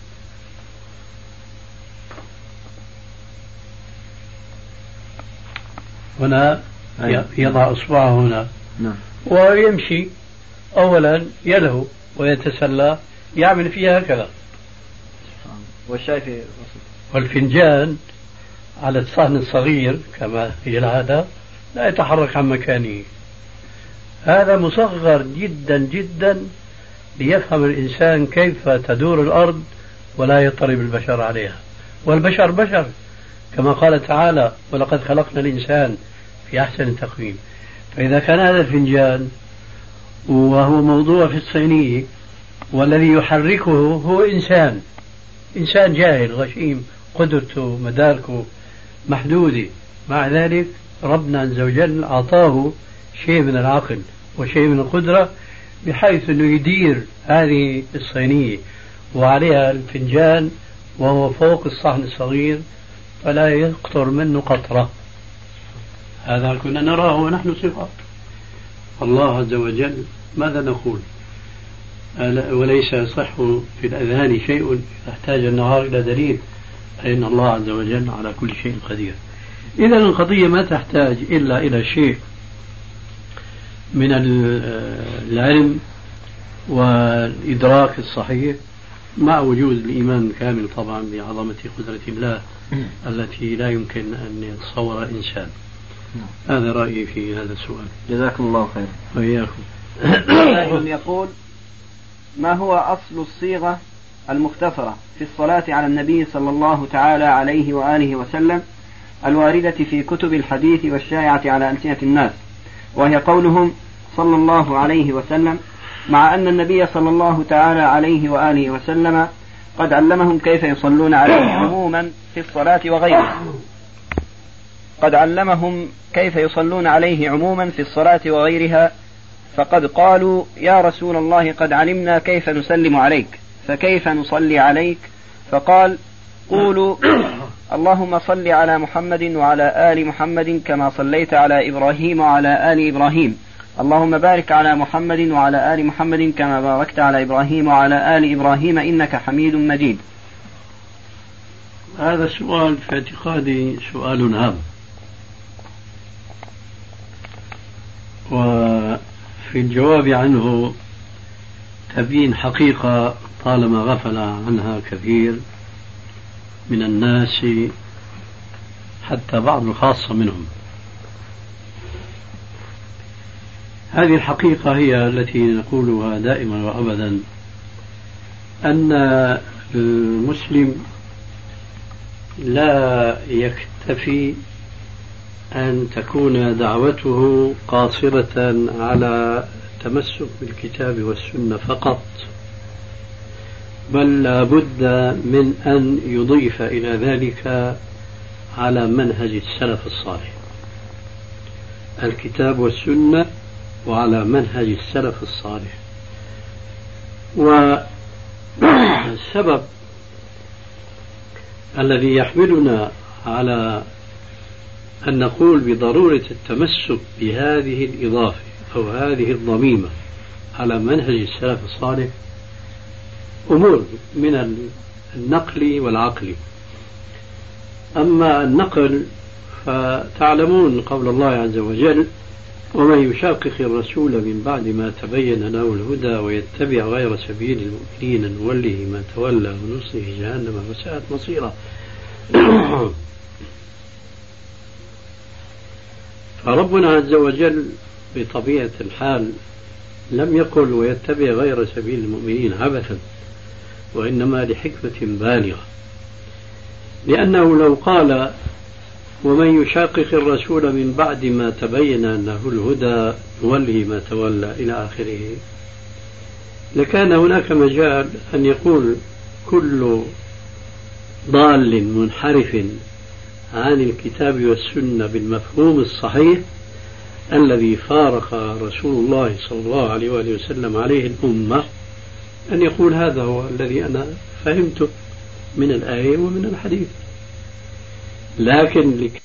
Speaker 7: هنا يضع إصبعه هنا.
Speaker 6: نعم.
Speaker 7: ويمشي أولا يده ويتسلى يعمل فيها هكذا.
Speaker 6: والشاي في
Speaker 7: والفنجان على الصحن الصغير كما هي العادة لا يتحرك عن مكانه. هذا مصغر جدا جدا ليفهم الإنسان كيف تدور الأرض ولا يضطرب البشر عليها، والبشر بشر كما قال تعالى: ولقد خلقنا الإنسان في أحسن تقويم. فإذا كان هذا الفنجان وهو موضوع في الصينية والذي يحركه هو إنسان جاهل غشيم، قدرته مداركه محدودة، مع ذلك ربنا عز وجل أعطاه شيء من العقل وشيء من القدرة بحيث أنه يدير هذه الصينية وعليها الفنجان وهو فوق الصحن الصغير فلا يقطر منه قطرة. هذا كنا نراه ونحن صغار. الله عز وجل ماذا نقول؟ وليس يصح في الأذهان شيء يحتاج النهار إلى دليل، أن الله عز وجل على كل شيء قدير. إذا القضية ما تحتاج إلا إلى شيء من العلم والإدراك الصحيح مع وجود الإيمان الكامل طبعا بعظمة قدرة الله التي لا يمكن أن يتصور إنسان. هذا رأيي في هذا السؤال.
Speaker 6: جزاكم الله خير.
Speaker 7: وإياكم.
Speaker 6: يقول: ما هو أصل الصيغة المختصرة في الصلاة على النبي صلى الله تعالى عليه وآله وسلم الواردة في كتب الحديث والشائعة على ألسنة الناس، وهي قولهم صلى الله عليه وسلم، مع أن النبي صلى الله تعالى عليه وآله وسلم قد علمهم كيف يصلون عليه عموما في الصلاة وغيرها، قد علمهم كيف يصلون عليه عموما في الصلاة وغيرها، فقد قالوا: يا رسول الله قد علمنا كيف نسلم عليك، فكيف نصلي عليك؟ فقال: قولوا: اللهم صل على محمد وعلى آل محمد كما صليت على إبراهيم وعلى آل إبراهيم، اللهم بارك على محمد وعلى آل محمد كما باركت على إبراهيم وعلى آل إبراهيم إنك حميد مجيد.
Speaker 7: هذا السؤال في اعتقادي سؤال هام، وفي الجواب عنه تبين حقيقة طالما غفل عنها كثير من الناس حتى بعض الخاصة منهم. هذه الحقيقة هي التي نقولها دائما وأبدا، أن المسلم لا يكتفي أن تكون دعوته قاصرة على التمسك بالكتاب والسنة فقط، بل لا بد من أن يضيف إلى ذلك على منهج السلف الصالح، الكتاب والسنة وعلى منهج السلف الصالح. والسبب الذي يحملنا على أن نقول بضرورة التمسك بهذه الإضافة أو هذه الضميمة على منهج السلف الصالح أمور من النقل والعقل. أما النقل فتعلمون قول الله عز وجل: ومن يشاقق الرسول من بعد ما تبين له الهدى ويتبع غير سبيل المؤمنين نوله ما تولى ونصله جهنم وساءت مصيرا. فربنا عز وجل بطبيعة الحال لم يقل ويتبع غير سبيل المؤمنين عبثا، وإنما لحكمة بالغة، لأنه لو قال ومن يشاقق الرسول من بعد ما تبين أنه الهدى نوله ما تولى إلى آخره، لكان هناك مجال أن يقول كل ضال منحرف عن الكتاب والسنة بالمفهوم الصحيح الذي فارق رسول الله صلى الله عليه وآله وسلم عليه الأمة، أن يقول هذا هو الذي أنا فهمته من الآية ومن الحديث. لكن